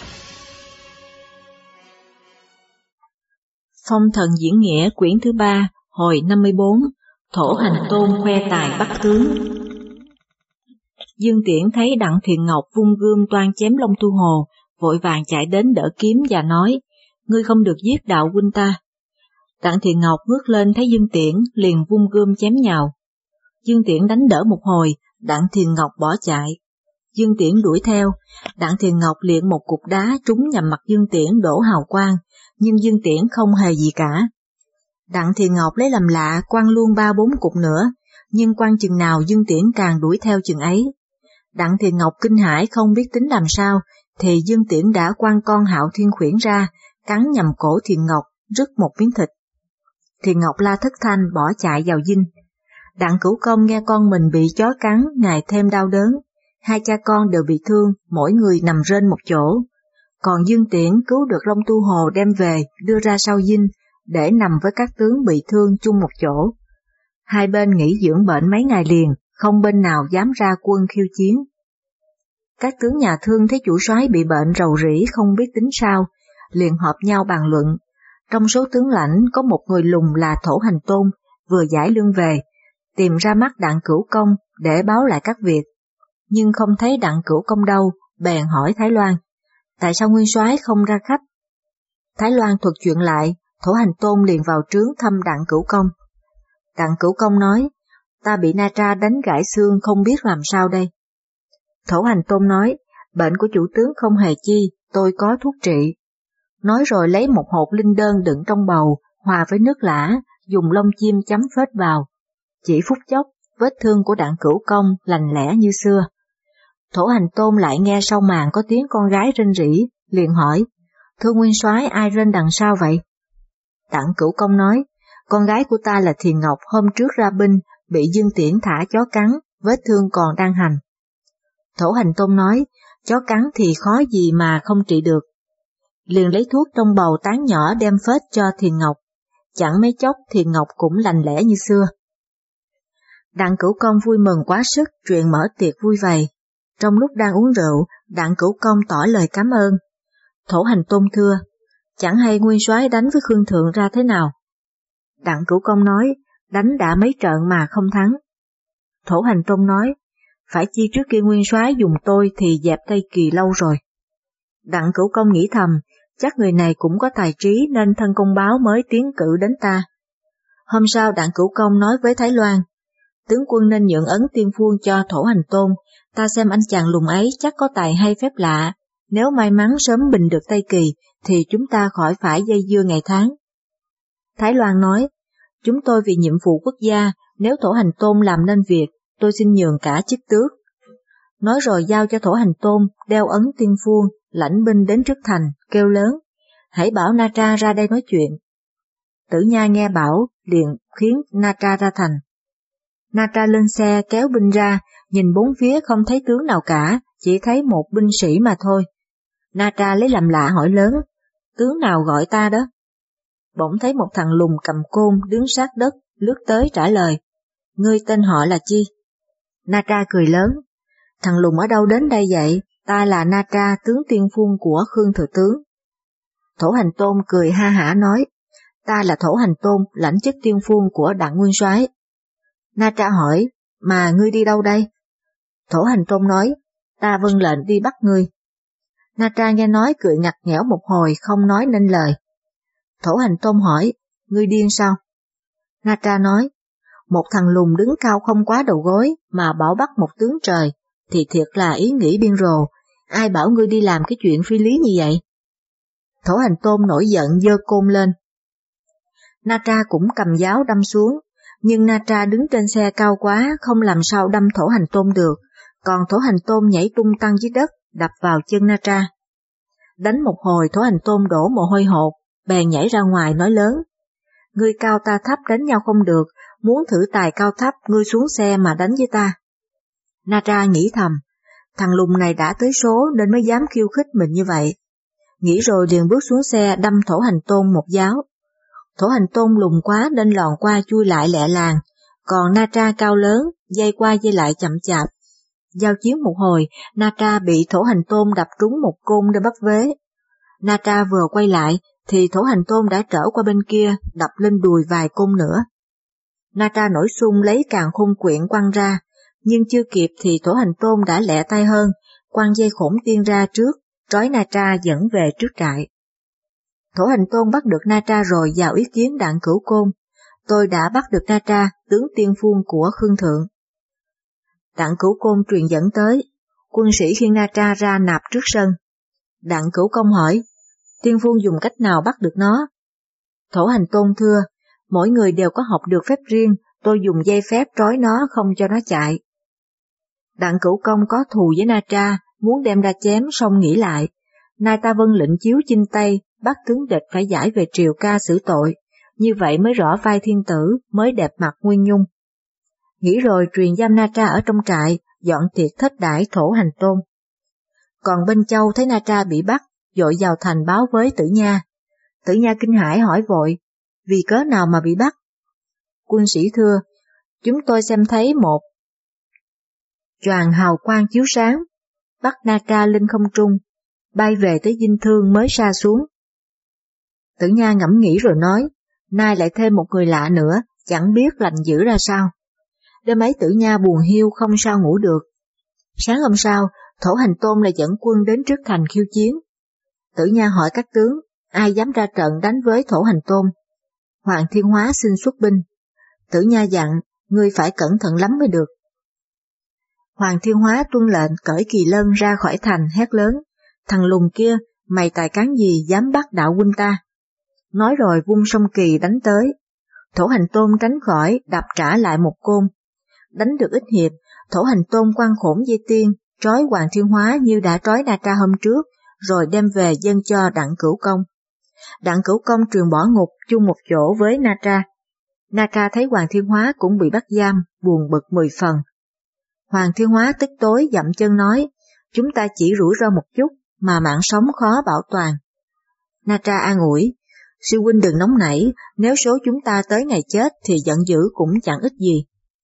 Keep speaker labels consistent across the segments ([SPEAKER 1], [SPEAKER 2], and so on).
[SPEAKER 1] Phong thần diễn nghĩa quyển thứ 3, hồi 54, Thổ Hành Tôn khoe tài bắt tướng. Dương Tiễn thấy Đặng Thiện Ngọc vung gươm toan chém Long Tu Hồ, vội vàng chạy đến đỡ kiếm và nói, ngươi không được giết đạo huynh ta. Đặng Thiện Ngọc ngước lên thấy Dương Tiễn, liền vung gươm chém nhào. Dương Tiễn đánh đỡ một hồi, Đặng Thiện Ngọc bỏ chạy. Dương Tiễn đuổi theo, Đặng Thiện Ngọc liền một cục đá trúng nhằm mặt Dương Tiễn đổ hào quang, nhưng Dương Tiễn không hề gì cả. Đặng Thiện Ngọc lấy làm lạ quăng luôn 3-4 cục nữa, nhưng quăng chừng nào Dương Tiễn càng đuổi theo chừng ấy. Đặng Thiện Ngọc kinh hãi không biết tính làm sao, thì Dương Tiễn đã quăng con Hạo Thiên Khuyển ra, cắn nhằm cổ Thiện Ngọc, rứt một miếng thịt. Thiện Ngọc la thất thanh bỏ chạy vào dinh. Đặng Cửu Công nghe con mình bị chó cắn, ngài thêm đau đớn. Hai cha con đều bị thương, mỗi người nằm rên một chỗ. Còn Dương Tiễn cứu được Long Tu Hồ đem về, đưa ra sau dinh, để nằm với các tướng bị thương chung một chỗ. Hai bên nghỉ dưỡng bệnh mấy ngày liền, không bên nào dám ra quân khiêu chiến. Các tướng nhà Thương thấy chủ soái bị bệnh rầu rĩ không biết tính sao, liền họp nhau bàn luận. Trong số tướng lãnh có một người lùn là Thổ Hành Tôn, vừa giải lương về, tìm ra mắt Đặng Cửu Công để báo lại các việc. Nhưng không thấy Đặng Cửu Công đâu, bèn hỏi Thái Loan, tại sao nguyên soái không ra khách? Thái Loan thuật chuyện lại, Thổ Hành Tôn liền vào trướng thăm Đặng Cửu Công. Đặng Cửu Công nói, ta bị Na Tra đánh gãy xương không biết làm sao đây. Thổ Hành Tôn nói, bệnh của chủ tướng không hề chi, tôi có thuốc trị. Nói rồi lấy một hộp linh đơn đựng trong bầu, hòa với nước lã, dùng lông chim chấm phết vào. Chỉ phút chốc, vết thương của Đặng Cửu Công lành lẽ như xưa. Thổ Hành Tôn lại nghe sau màn có tiếng con gái rên rỉ, liền hỏi, thưa nguyên soái ai rên đằng sau vậy? Đặng Cửu Công nói, con gái của ta là Thiền Ngọc hôm trước ra binh, bị Dương Tiễn thả chó cắn, vết thương còn đang hành. Thổ Hành Tôn nói, chó cắn thì khó gì mà không trị được. Liền lấy thuốc trong bầu tán nhỏ đem phết cho Thiền Ngọc, chẳng mấy chốc Thiền Ngọc cũng lành lẽ như xưa. Đặng Cửu Công vui mừng quá sức, chuyện mở tiệc vui vầy. Trong lúc đang uống rượu, Đặng Cửu Công tỏ lời cảm ơn. Thổ Hành Tôn thưa, chẳng hay nguyên soái đánh với Khương Thượng ra thế nào? Đặng Cửu Công nói, đánh đã mấy trận mà không thắng. Thổ Hành Tôn nói, phải chi trước kia nguyên soái dùng tôi thì dẹp Tây Kỳ lâu rồi. Đặng Cửu Công nghĩ thầm, chắc người này cũng có tài trí nên thân công báo mới tiến cử đến ta. Hôm sau Đặng Cửu Công nói với Thái Loan, tướng quân nên nhượng ấn tiên phuông cho Thổ Hành Tôn, ta xem anh chàng lùn ấy chắc có tài hay phép lạ, nếu may mắn sớm bình được Tây Kỳ thì chúng ta khỏi phải dây dưa ngày tháng. Thái Loan nói, chúng tôi vì nhiệm vụ quốc gia, nếu Thổ Hành Tôn làm nên việc, tôi xin nhường cả chức tước. Nói rồi giao cho Thổ Hành Tôn đeo ấn tiên phuông, lãnh binh đến trước thành, kêu lớn, hãy bảo Na Tra ra đây nói chuyện. Tử Nha nghe bảo, liền khiến Na Tra ra thành. Na Tra lên xe kéo binh ra, nhìn bốn phía không thấy tướng nào cả, chỉ thấy một binh sĩ mà thôi. Na Tra lấy làm lạ hỏi lớn, tướng nào gọi ta đó? Bỗng thấy một thằng lùn cầm côn đứng sát đất, lướt tới trả lời, ngươi tên họ là chi? Na Tra cười lớn, thằng lùn ở đâu đến đây vậy? Ta là Na Tra, tướng tiên phuông của Khương Thừa Tướng. Thổ Hành Tôn cười ha hả nói, ta là Thổ Hành Tôn, lãnh chức tiên phuông của Đặng nguyên soái. Na Tra hỏi, mà ngươi đi đâu đây? Thổ Hành Tôn nói, ta vâng lệnh đi bắt ngươi. Na Tra nghe nói cười ngặt nghẽo một hồi không nói nên lời. Thổ Hành Tôn hỏi, ngươi điên sao? Na Tra nói, một thằng lùn đứng cao không quá đầu gối mà bảo bắt một tướng trời, thì thiệt là ý nghĩ điên rồ, ai bảo ngươi đi làm cái chuyện phi lý như vậy? Thổ Hành Tôn nổi giận giơ côn lên. Na Tra cũng cầm giáo đâm xuống, nhưng Na Tra đứng trên xe cao quá không làm sao đâm Thổ Hành Tôn được, còn Thổ Hành Tôn nhảy tung tăng dưới đất, đập vào chân Na Tra. Đánh một hồi Thổ Hành Tôn đổ mồ hôi hột, bèn nhảy ra ngoài nói lớn, ngươi cao ta thấp đánh nhau không được, muốn thử tài cao thấp ngươi xuống xe mà đánh với ta. Na Tra nghĩ thầm, thằng lùn này đã tới số nên mới dám khiêu khích mình như vậy. Nghĩ rồi liền bước xuống xe đâm Thổ Hành Tôn một giáo. Thổ Hành Tôn lùn quá nên lòn qua chui lại lẹ làng, còn Na Tra cao lớn, dây qua dây lại chậm chạp. giao chiến một hồi, Natra bị Thổ Hành Tôn đập trúng một côn để bắt vế. Natra vừa quay lại thì Thổ Hành Tôn đã trở qua bên kia, đập lên đùi vài côn nữa. Natra nổi xung lấy càn khôn quyển quăng ra, nhưng chưa kịp thì Thổ Hành Tôn đã lẹ tay hơn, quăng dây khổn tiên ra trước, trói Natra dẫn về trước trại. Thổ Hành Tôn bắt được Natra rồi vào ý kiến Đặng Cửu Côn. Tôi đã bắt được Natra, tướng tiên phong của Khương Thượng. Đặng Cửu Côn truyền dẫn tới, quân sĩ khiêng Natra ra nạp trước sân. Đặng Cửu Công hỏi, tiên phong dùng cách nào bắt được nó? Thổ Hành Tôn thưa, mỗi người đều có học được phép riêng, tôi dùng dây phép trói nó không cho nó chạy. Đặng Cửu Công có thù với Natra, muốn đem ra chém xong nghĩ lại. Nay ta vâng lệnh chiếu chinh Tây, bắt tướng địch phải giải về triều ca xử tội, như vậy mới rõ vai thiên tử, mới đẹp mặt Nguyên Nhung. Nghĩ rồi truyền giam Natra ở trong trại, dọn tiệc thết đãi Thổ Hành Tôn. Còn bên Châu thấy Natra bị bắt, vội vào thành báo với Tử Nha. Tử Nha kinh hãi hỏi vội, vì cớ nào mà bị bắt? Quân sĩ thưa, chúng tôi xem thấy một choàng hào quang chiếu sáng, bắt Natra lên không trung, bay về tới dinh thương mới sa xuống. Tử Nha ngẫm nghĩ rồi nói, nay lại thêm một người lạ nữa, chẳng biết lành dữ ra sao. Đêm ấy Tử Nha buồn hiu không sao ngủ được. Sáng hôm sau, Thổ Hành Tôn lại dẫn quân đến trước thành khiêu chiến. Tử Nha hỏi các tướng, ai dám ra trận đánh với Thổ Hành Tôn? Hoàng Thiên Hóa xin xuất binh. Tử Nha dặn, ngươi phải cẩn thận lắm mới được. Hoàng Thiên Hóa tuân lệnh cởi kỳ lân ra khỏi thành hét lớn, thằng lùn kia, mày tài cán gì dám bắt đạo huynh ta? Nói rồi vung song kỳ đánh tới. Thổ Hành Tôn tránh khỏi, đập trả lại một côn. Đánh được ít hiệp, Thổ Hành Tôn quăng khổn dây tiên, trói Hoàng Thiên Hóa như đã trói Natra hôm trước, rồi đem về dâng cho Đặng Cửu Công. Đặng Cửu Công truyền bỏ ngục chung một chỗ với Natra. Natra thấy Hoàng Thiên Hóa cũng bị bắt giam, buồn bực 10 phần. Hoàng Thiên Hóa tức tối dậm chân nói, chúng ta chỉ rủi ro một chút, mà mạng sống khó bảo toàn. Natra an ủi, sư huynh đừng nóng nảy, nếu số chúng ta tới ngày chết thì giận dữ cũng chẳng ích gì.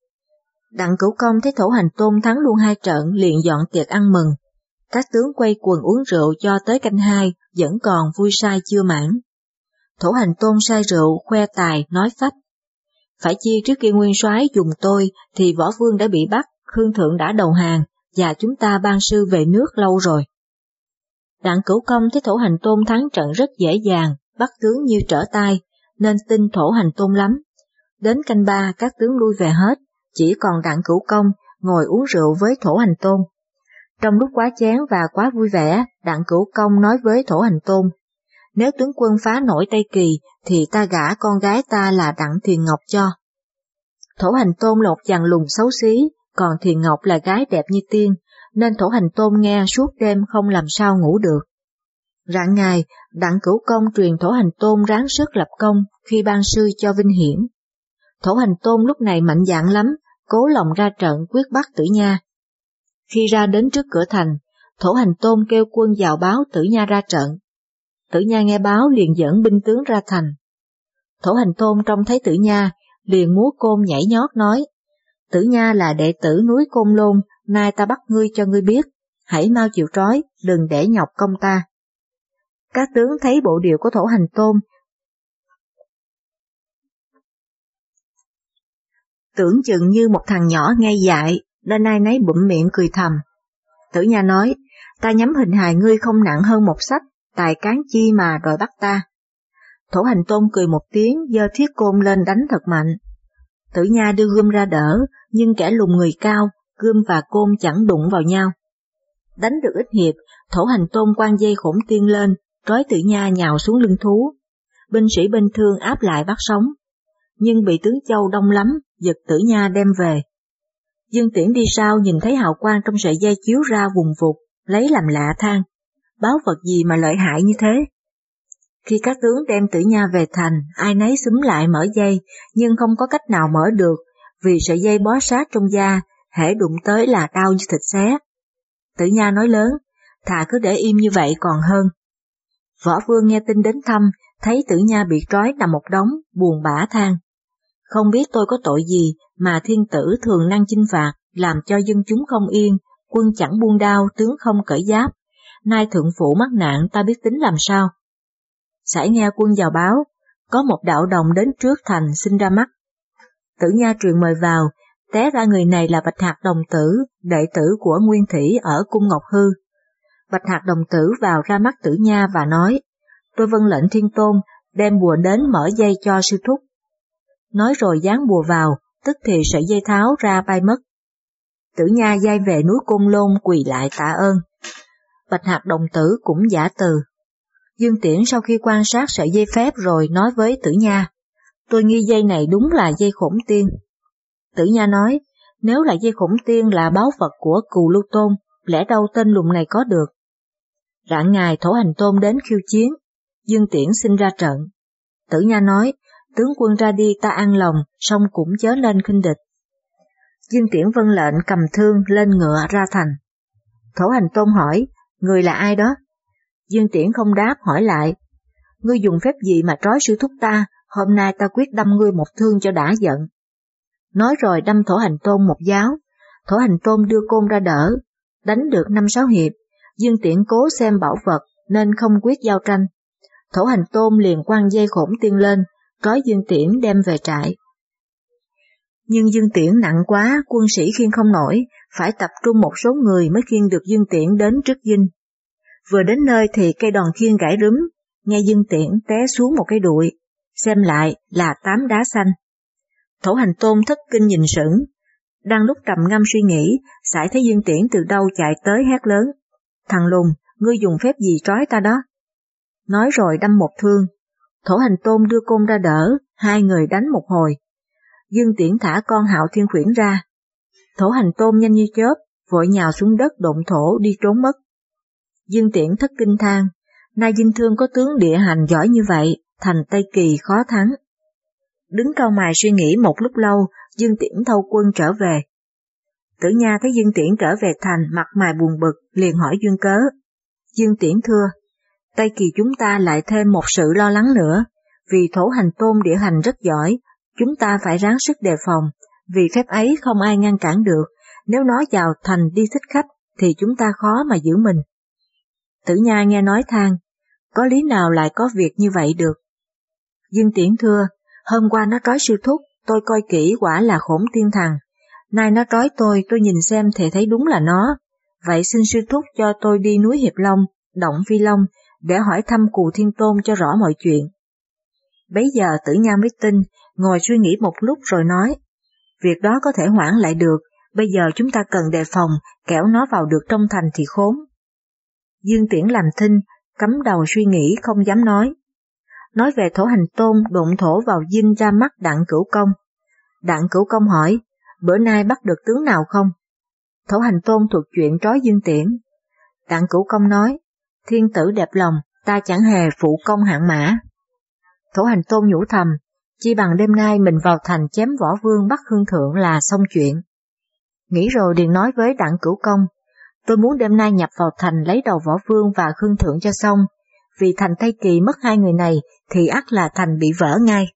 [SPEAKER 1] Đặng Cửu Công thấy Thổ Hành Tôn thắng luôn 2 trận liền dọn tiệc ăn mừng. Các tướng quay quần uống rượu cho tới canh 2, vẫn còn vui say chưa mãn. Thổ Hành Tôn say rượu, khoe tài, nói phách. Phải chi trước khi nguyên soái dùng tôi thì Võ Vương đã bị bắt, Khương Thượng đã đầu hàng, và chúng ta ban sư về nước lâu rồi. Đặng Cửu Công thấy Thổ Hành Tôn thắng trận rất dễ dàng, bắt tướng như trở tay, nên tin Thổ Hành Tôn lắm. Đến canh 3 các tướng lui về hết, chỉ còn Đặng Cửu Công ngồi uống rượu với Thổ Hành Tôn. Trong lúc quá chén và quá vui vẻ, Đặng Cửu Công nói với Thổ Hành Tôn, nếu tướng quân phá nổi Tây Kỳ thì ta gả con gái ta là Đặng Thiền Ngọc cho. Thổ Hành Tôn là một chàng lùn xấu xí, còn Thiền Ngọc là gái đẹp như tiên, nên Thổ Hành Tôn nghe suốt đêm không làm sao ngủ được. Rạng ngày, Đặng Cửu Công truyền Thổ Hành Tôn ráng sức lập công khi ban sư cho Vinh Hiển. Thổ Hành Tôn lúc này mạnh dạn lắm, cố lòng ra trận quyết bắt Tử Nha. Khi ra đến trước cửa thành, Thổ Hành Tôn kêu quân vào báo Tử Nha ra trận. Tử Nha nghe báo liền dẫn binh tướng ra thành. Thổ Hành Tôn trông thấy Tử Nha, liền múa côn nhảy nhót nói, Tử Nha là đệ tử núi Côn Lôn, nay ta bắt ngươi cho ngươi biết, hãy mau chịu trói, đừng để nhọc công ta. Các tướng thấy bộ điệu của Thổ Hành Tôn, tưởng chừng như một thằng nhỏ ngây dại, nên ai nấy bụm miệng cười thầm. Tử Nha nói, ta nhắm hình hài ngươi không nặng hơn một sách, tài cán chi mà đòi bắt ta. Thổ Hành Tôn cười một tiếng, giơ thiết côn lên đánh thật mạnh. Tử Nha đưa gươm ra đỡ, nhưng kẻ lùn người cao, gươm và côn chẳng đụng vào nhau. Đánh được ít hiệp, Thổ Hành Tôn quăng dây khổn tiên lên, trói Tử Nha nhào xuống lưng thú. Binh sĩ bên thương áp lại bắt sống, nhưng bị tướng Châu đông lắm, giật Tử Nha đem về. Dương Tiễn đi sau nhìn thấy hào quang trong sợi dây chiếu ra vùng vụt, lấy làm lạ than, báu vật gì mà lợi hại như thế. Khi các tướng đem Tử Nha về thành, ai nấy xúm lại mở dây, nhưng không có cách nào mở được, vì sợi dây bó sát trong da, hễ đụng tới là đau như thịt xé. Tử Nha nói lớn, thà cứ để im như vậy còn hơn. Võ Vương nghe tin đến thăm, thấy Tử Nha bị trói nằm một đống, buồn bã than. Không biết tôi có tội gì mà thiên tử thường năng chinh phạt, làm cho dân chúng không yên, quân chẳng buông đao, tướng không cởi giáp, nay thượng phụ mắc nạn ta biết tính làm sao. Sải nghe quân vào báo, có một đạo đồng đến trước thành xin ra mắt. Tử Nha truyền mời vào, té ra người này là Bạch Hạc đồng tử, đệ tử của Nguyên Thủy ở cung Ngọc Hư. Bạch Hạc đồng tử vào ra mắt Tử Nha và nói, tôi vâng lệnh Thiên Tôn, đem bùa đến mở dây cho sư thúc. Nói rồi giáng bùa vào, tức thì sợi dây tháo ra bay mất. Tử Nha giai về núi Côn Lôn quỳ lại tạ ơn. Bạch Hạc đồng tử cũng giả từ. Dương Tiễn sau khi quan sát sợi dây phép rồi nói với Tử Nha, tôi nghi dây này đúng là dây Khổng Tiên. Tử Nha nói, nếu là dây Khổng Tiên là báu vật của Cù Lưu Tôn, lẽ đâu tên lùn này có được. Rạng ngày Thổ Hành Tôn đến khiêu chiến, Dương Tiễn xin ra trận. Tử Nha nói, tướng quân ra đi ta an lòng, song cũng chớ nên khinh địch. Dương Tiễn vâng lệnh cầm thương lên ngựa ra thành. Thổ Hành Tôn hỏi, người là ai đó? Dương Tiễn không đáp, hỏi lại, ngươi dùng phép gì mà trói sư thúc ta, hôm nay ta quyết đâm ngươi một thương cho đã giận. Nói rồi đâm Thổ Hành Tôn một giáo, Thổ Hành Tôn đưa côn ra đỡ, đánh được 5-6 hiệp, Dương Tiễn cố xem bảo vật nên không quyết giao tranh. Thổ Hành Tôn liền quăng dây Khổng Tiên lên, trói Dương Tiễn đem về trại. Nhưng Dương Tiễn nặng quá, quân sĩ khiêng không nổi, phải tập trung một số người mới khiêng được Dương Tiễn đến trước dinh. Vừa đến nơi thì cây đòn khiêng gãy rúm, nghe Dương Tiễn té xuống một cái đụi, xem lại là 8 đá xanh. Thổ Hành Tôn thất kinh nhìn sững, đang lúc trầm ngâm suy nghĩ, sải thấy Dương Tiễn từ đâu chạy tới hét lớn, thằng lùn, ngươi dùng phép gì trói ta đó? Nói rồi đâm một thương, Thổ Hành Tôn đưa côn ra đỡ, hai người đánh một hồi. Dương Tiễn thả con Hạo Thiên Khuyển ra. Thổ Hành Tôn nhanh như chớp, vội nhào xuống đất độn thổ đi trốn mất. Dương Tiễn thất kinh than, nay dinh thương có tướng địa hành giỏi như vậy, thành Tây Kỳ khó thắng. Đứng cau mày suy nghĩ một lúc lâu, Dương Tiễn thâu quân trở về. Tử Nha thấy Dương Tiễn trở về thành, mặt mày buồn bực, liền hỏi duyên cớ. Dương Tiễn thưa, Tây Kỳ chúng ta lại thêm một sự lo lắng nữa, vì Thổ Hành Tôn địa hành rất giỏi, chúng ta phải ráng sức đề phòng, vì phép ấy không ai ngăn cản được, nếu nó vào thành đi thích khách thì chúng ta khó mà giữ mình. Tử Nha nghe nói than, có lý nào lại có việc như vậy được? Dương Tiễn thưa, hôm qua nó trói sư thúc, tôi coi kỹ quả là Khổng Tiên thằng, nay nó trói tôi nhìn xem thì thấy đúng là nó, vậy xin sư thúc cho tôi đi núi Hiệp Long, động Phi Long, để hỏi thăm Cù Thiên Tôn cho rõ mọi chuyện. Bấy giờ Tử Nha mới tin, ngồi suy nghĩ một lúc rồi nói, việc đó có thể hoãn lại được, bây giờ chúng ta cần đề phòng, kẻo nó vào được trong thành thì khốn. Dương Tiễn làm thinh, cắm đầu suy nghĩ không dám nói. Nói về Thổ Hành Tôn độn thổ vào dinh ra mắt Đặng Cửu Công. Đặng Cửu Công hỏi, bữa nay bắt được tướng nào không? Thổ Hành Tôn thuật chuyện trói Dương Tiễn. Đặng Cửu Công nói, thiên tử đẹp lòng, ta chẳng hề phụ công hạng mã. Thổ Hành Tôn nhủ thầm, chi bằng đêm nay mình vào thành chém Võ Vương bắt Khương Thượng là xong chuyện. Nghĩ rồi liền nói với Đặng Cửu Công, tôi muốn đêm nay nhập vào thành lấy đầu Võ Vương và Khương Thượng cho xong, vì thành Tây Kỳ mất hai người này thì ắt là thành bị vỡ ngay.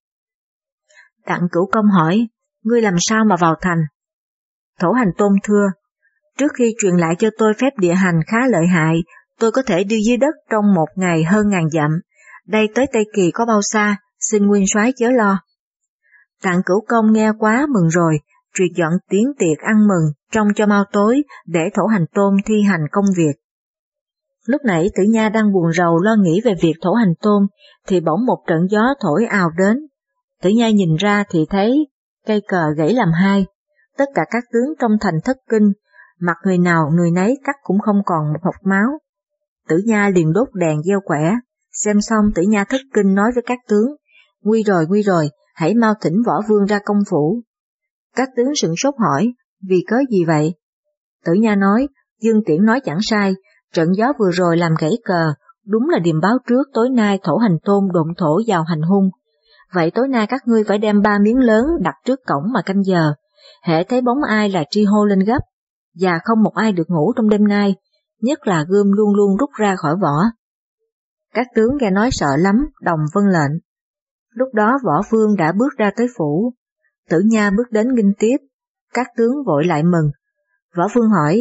[SPEAKER 1] Đặng Cửu Công hỏi, ngươi làm sao mà vào thành? Thổ Hành Tôn thưa, trước khi truyền lại cho tôi phép địa hành khá lợi hại, tôi có thể đi dưới đất trong một ngày hơn 1000 dặm, đây tới Tây Kỳ có bao xa, xin nguyên soái chớ lo. Đặng Cửu Công nghe quá mừng rồi, truyền dọn tiến tiệc ăn mừng, trông cho mau tối, để Thổ Hành Tôn thi hành công việc. Lúc nãy Tử Nha đang buồn rầu lo nghĩ về việc Thổ Hành Tôn, thì bỗng một trận gió thổi ào đến. Tử Nha nhìn ra thì thấy cây cờ gãy làm hai, tất cả các tướng trong thành thất kinh, mặt người nào người nấy cắt cũng không còn một hột máu. Tử Nha liền đốt đèn gieo quẻ, xem xong Tử Nha thất kinh nói với các tướng, nguy rồi, hãy mau thỉnh Võ Vương ra công phủ. Các tướng sửng sốt hỏi, vì cớ gì vậy? Tử Nha nói, Dương Tiễn nói chẳng sai, trận gió vừa rồi làm gãy cờ, đúng là điềm báo trước tối nay Thổ Hành Tôn độn thổ vào hành hung. Vậy tối nay các ngươi phải đem 3 miếng lớn đặt trước cổng mà canh giờ, hễ thấy bóng ai là tri hô lên gấp, và không một ai được ngủ trong đêm nay, nhất là gươm luôn luôn rút ra khỏi vỏ. Các tướng nghe nói sợ lắm, đồng vâng lệnh. Lúc đó Võ Vương đã bước ra tới phủ, Tử Nha bước đến nghinh tiếp, các tướng vội lại mừng. Võ Vương hỏi,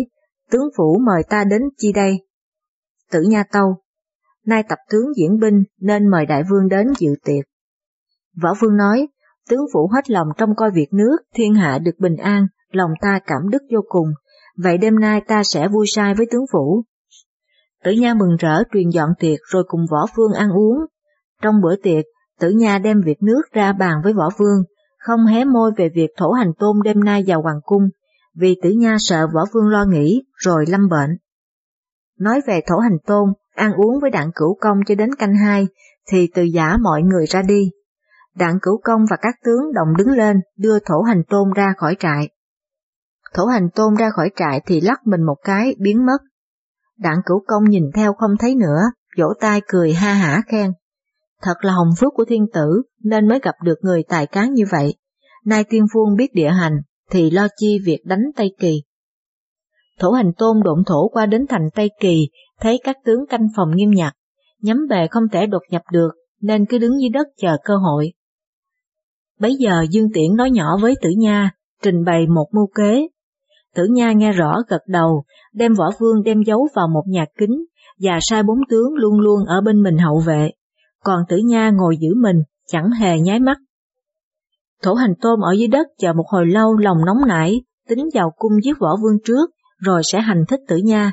[SPEAKER 1] tướng phủ mời ta đến chi đây? Tử Nha tâu: nay tập tướng diễn binh nên mời đại vương đến dự tiệc. Võ Vương nói: tướng phủ hết lòng trông coi việc nước, thiên hạ được bình an, lòng ta cảm đức vô cùng, vậy đêm nay ta sẽ vui say với tướng phủ. Tử Nha mừng rỡ truyền dọn tiệc rồi cùng Võ Vương ăn uống. Trong bữa tiệc, Tử Nha đem việc nước ra bàn với Võ Vương, không hé môi về việc Thổ Hành Tôn đêm nay vào hoàng cung, vì Tử Nha sợ Võ Vương lo nghĩ rồi lâm bệnh. Nói về Thổ Hành Tôn, ăn uống với Đặng Cửu Công cho đến canh 2, thì từ giã mọi người ra đi. Đặng Cửu Công và các tướng đồng đứng lên đưa Thổ Hành Tôn ra khỏi trại. Thổ Hành Tôn ra khỏi trại thì lắc mình một cái biến mất. Đặng Cửu Công nhìn theo không thấy nữa, vỗ tay cười ha hả khen: thật là hồng phúc của thiên tử nên mới gặp được người tài cán như vậy. Nay tiên vương biết địa hành thì lo chi việc đánh Tây Kỳ. Thổ Hành Tôn độn thổ qua đến thành Tây Kỳ, thấy các tướng canh phòng nghiêm ngặt, nhắm bề không thể đột nhập được nên cứ đứng dưới đất chờ cơ hội. Bấy giờ Dương Tiễn nói nhỏ với Tử Nha, trình bày một mưu kế. Tử Nha nghe rõ gật đầu, đem Võ Vương đem giấu vào một nhà kính và sai 4 tướng luôn luôn ở bên mình hậu vệ, còn Tử Nha ngồi giữ mình, chẳng hề nháy mắt. Thổ Hành Tôn ở dưới đất chờ một hồi lâu lòng nóng nảy, tính vào cung giết Võ Vương trước, rồi sẽ hành thích Tử Nha.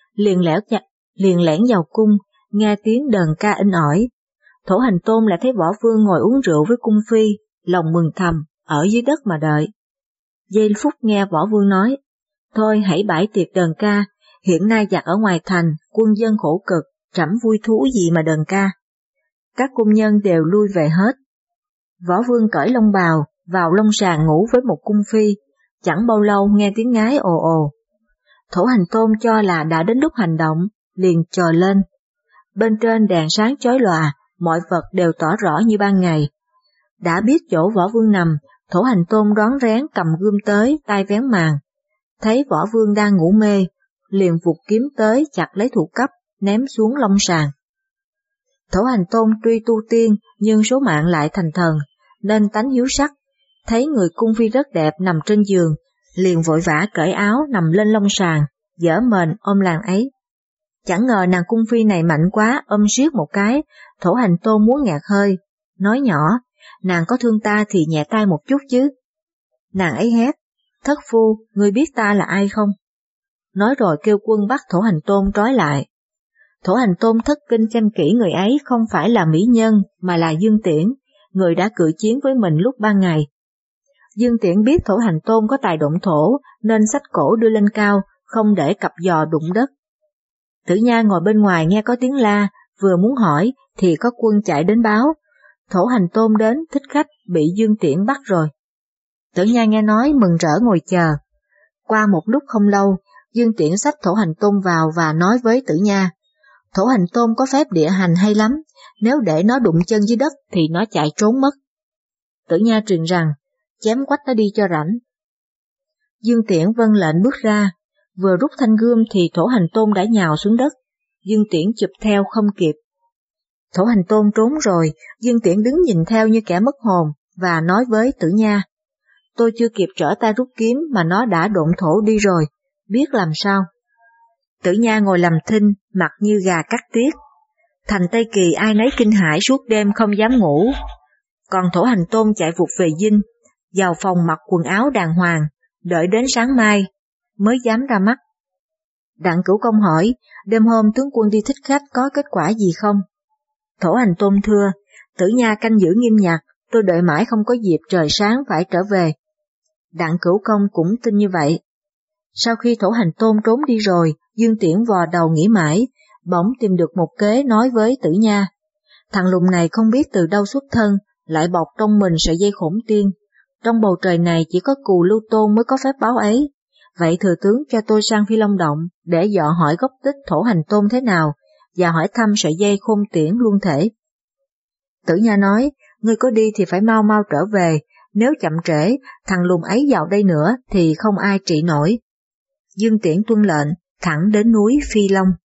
[SPEAKER 1] Liền lẻn vào cung, nghe tiếng đờn ca inh ỏi. Thổ Hành Tôn lại thấy Võ Vương ngồi uống rượu với cung phi, lòng mừng thầm, ở dưới đất mà đợi. Giây phút nghe Võ Vương nói: thôi hãy bãi tiệc đờn ca, hiện nay giặc ở ngoài thành, quân dân khổ cực, trẫm vui thú gì mà đờn ca. Các cung nhân đều lui về hết. Võ Vương cởi long bào, vào long sàng ngủ với một cung phi, chẳng bao lâu nghe tiếng ngái ồ ồ. Thổ Hành Tôn cho là đã đến lúc hành động, liền trò lên. Bên trên đèn sáng chói lòa, mọi vật đều tỏ rõ như ban ngày. Đã biết chỗ Võ Vương nằm, Thổ Hành Tôn rón rén cầm gươm tới, tay vén màn. Thấy Võ Vương đang ngủ mê, liền vụt kiếm tới chặt lấy thủ cấp, ném xuống long sàng. Thổ Hành Tôn tuy tu tiên nhưng số mạng lại thành thần, nên tánh hiếu sắc, thấy người cung phi rất đẹp nằm trên giường, liền vội vã cởi áo nằm lên long sàng, giở mền ôm làng ấy. Chẳng ngờ nàng cung phi này mạnh quá, ôm siết một cái, Thổ Hành Tôn muốn ngạt hơi, nói nhỏ: nàng có thương ta thì nhẹ tay một chút chứ. Nàng ấy hét: thất phu, ngươi biết ta là ai không? Nói rồi kêu quân bắt Thổ Hành Tôn trói lại. Thổ Hành Tôn thất kinh xem kỹ người ấy không phải là mỹ nhân mà là Dương Tiễn, người đã cự chiến với mình lúc ban ngày. Dương Tiễn biết Thổ Hành Tôn có tài động thổ nên xách cổ đưa lên cao, không để cặp giò đụng đất. Tử Nha ngồi bên ngoài nghe có tiếng la, vừa muốn hỏi thì có quân chạy đến báo: Thổ Hành Tôn đến thích khách, bị Dương Tiễn bắt rồi. Tử Nha nghe nói mừng rỡ ngồi chờ. Qua một lúc không lâu, Dương Tiễn xách Thổ Hành Tôn vào và nói với Tử Nha: Thổ Hành Tôn có phép địa hành hay lắm, nếu để nó đụng chân dưới đất thì nó chạy trốn mất. Tử Nha truyền rằng: chém quách nó đi cho rảnh. Dương Tiễn vâng lệnh bước ra, vừa rút thanh gươm thì Thổ Hành Tôn đã nhào xuống đất. Dương Tiễn chụp theo không kịp. Thổ Hành Tôn trốn rồi, Dương Tiễn đứng nhìn theo như kẻ mất hồn và nói với Tử Nha: tôi chưa kịp trở tay rút kiếm mà nó đã độn thổ đi rồi, biết làm sao. Tử Nha ngồi làm thinh, mặt như gà cắt tiết. Thành Tây Kỳ ai nấy kinh hãi suốt đêm không dám ngủ. Còn Thổ Hành Tôn chạy vụt về dinh, vào phòng mặc quần áo đàng hoàng, đợi đến sáng mai mới dám ra mắt. Đặng Cửu Công hỏi: đêm hôm tướng quân đi thích khách có kết quả gì không? Thổ Hành Tôn thưa: Tử Nha canh giữ nghiêm ngặt, tôi đợi mãi không có dịp trời sáng phải trở về. Đặng Cửu Công cũng tin như vậy. Sau khi Thổ Hành Tôn trốn đi rồi, Dương Tiễn vò đầu nghĩ mãi, bỗng tìm được một kế nói với Tử Nha: thằng lùng này không biết từ đâu xuất thân, lại bọc trong mình sợi dây khổng tiên. Trong bầu trời này chỉ có Cù Lưu Tôn mới có phép báo ấy. Vậy thừa tướng cho tôi sang Phi Long Động để dò hỏi gốc tích Thổ Hành Tôn thế nào, và hỏi thăm sợi dây khôn tiễn luân thể. Tử Nha nói: ngươi có đi thì phải mau mau trở về, nếu chậm trễ, thằng lùng ấy vào đây nữa thì không ai trị nổi. Dương Tiễn tuân lệnh, thẳng đến núi Phi Long.